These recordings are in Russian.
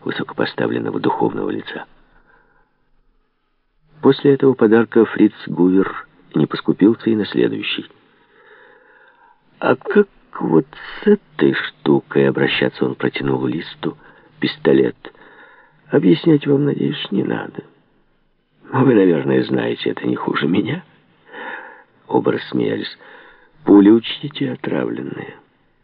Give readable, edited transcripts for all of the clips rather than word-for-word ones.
высокопоставленного духовного лица. После этого подарка Фриц Гувер не поскупился и на следующий. «А как вот с этой штукой обращаться?» — он протянул Листу пистолет. «Объяснять вам, надеюсь, не надо. Вы, наверное, знаете это не хуже меня». Оба рассмеялись. «Пули, учтите, отравленные».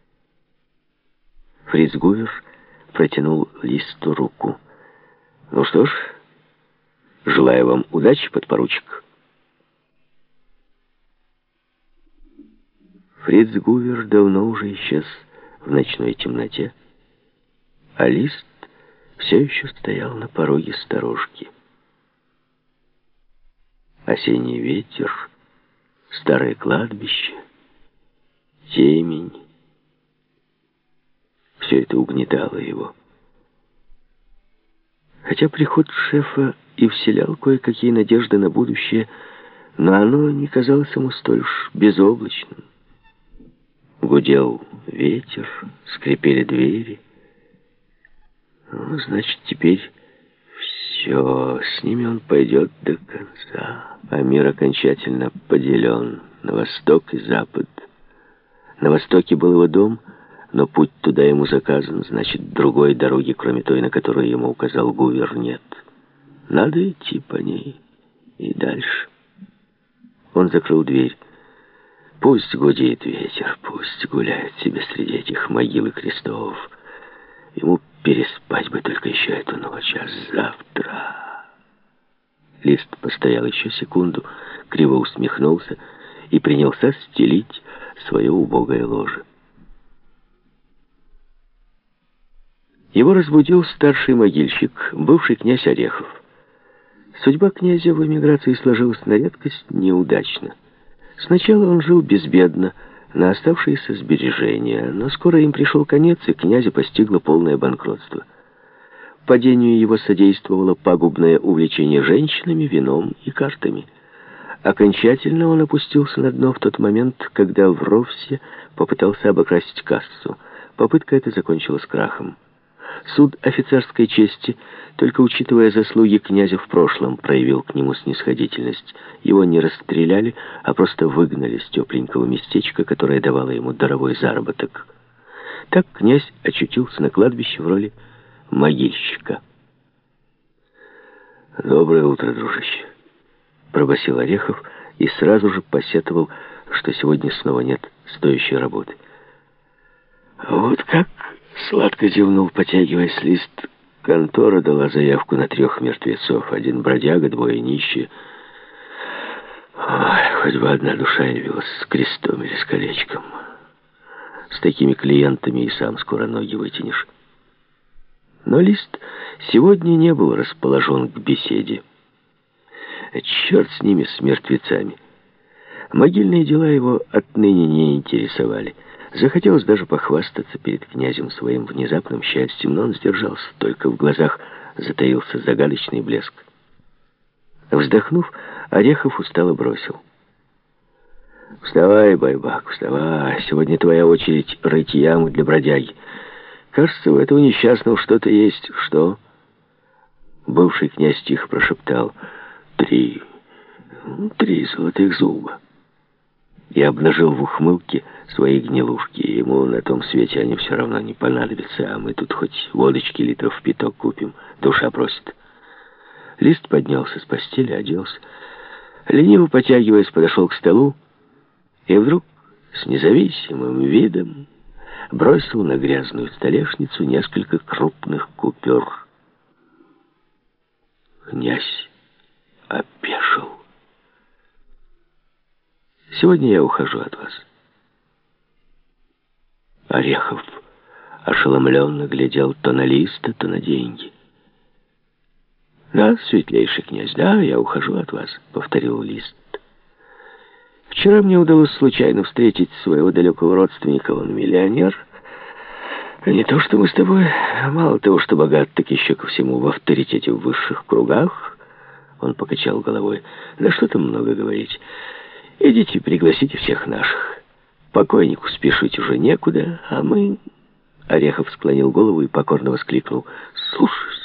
Фриц Гувер протянул Листу руку. «Ну что ж, желаю вам удачи, подпоручик». Фриц Гувер давно уже исчез в ночной темноте, а Лист все еще стоял на пороге сторожки. Осенний ветер, старое кладбище, темень. Все это угнетало его. Хотя приход шефа и вселял кое-какие надежды на будущее, но оно не казалось ему столь уж безоблачным. Гудел ветер, скрипели двери. Ну, значит, теперь все, с ними он пойдет до конца. А мир окончательно поделен на восток и запад. На востоке был его дом, но путь туда ему заказан, значит, другой дороги, кроме той, на которую ему указал Гувер, нет. Надо идти по ней и дальше. Он закрыл дверь. Пусть гудит ветер, пусть гуляет себе среди этих могил и крестов. Ему переспать бы только еще эту ночь, а завтра... Лист постоял еще секунду, криво усмехнулся и принялся стелить свое убогое ложе. Его разбудил старший могильщик, бывший князь Орехов. Судьба князя в эмиграции сложилась на редкость неудачно. Сначала он жил безбедно, на оставшиеся сбережения, но скоро им пришел конец, и князя постигло полное банкротство. Падению его содействовало пагубное увлечение женщинами, вином и картами. Окончательно он опустился на дно в тот момент, когда в Ровсе попытался обокрасть кассу. Попытка эта закончилась крахом. Суд офицерской чести, только учитывая заслуги князя в прошлом, проявил к нему снисходительность. Его не расстреляли, а просто выгнали с тепленького местечка, которое давало ему даровой заработок. Так князь очутился на кладбище в роли могильщика. «Доброе утро, дружище», — пробасил Орехов и сразу же посетовал, что сегодня снова нет стоящей работы. «Вот как?» — сладко зевнул, потягиваясь Лист. «Контора дала заявку на 3 мертвецов. 1 бродяга, 2 нищие. Ой, хоть бы одна душа явилась с крестом или с колечком. С такими клиентами и сам скоро ноги вытянешь». Но Лист сегодня не был расположен к беседе. Черт с ними, с мертвецами. Могильные дела его отныне не интересовали. Захотелось даже похвастаться перед князем своим внезапным счастьем, но он сдержался, только в глазах затаился загадочный блеск. Вздохнув, Орехов устало бросил: «Вставай, байбак, вставай. Сегодня твоя очередь рыть яму для бродяги. Кажется, у этого несчастного что-то есть». «Что?» Бывший князь тихо прошептал: «3 золотых зуба». И обнажил в ухмылке свои гнилушки. Ему на том свете они все равно не понадобятся, а мы тут хоть водочки литров в 5 купим. Душа просит. Лист поднялся с постели, оделся. Лениво потягиваясь, подошел к столу и вдруг с независимым видом бросил на грязную столешницу несколько крупных купюр. Князь опешил. «Сегодня я ухожу от вас». Орехов ошеломленно глядел то на Листа, то на деньги. «Да, светлейший князь, да, я ухожу от вас», — повторил Лист. «Вчера мне удалось случайно встретить своего далекого родственника, он миллионер. Не то, что мы с тобой, мало того, что богат, так еще ко всему в авторитете в высших кругах». Он покачал головой. «Да что там много говорить. Идите, пригласите всех наших. Покойнику спешить уже некуда, а мы...» Орехов склонил голову и покорно воскликнул: Слушаюсь.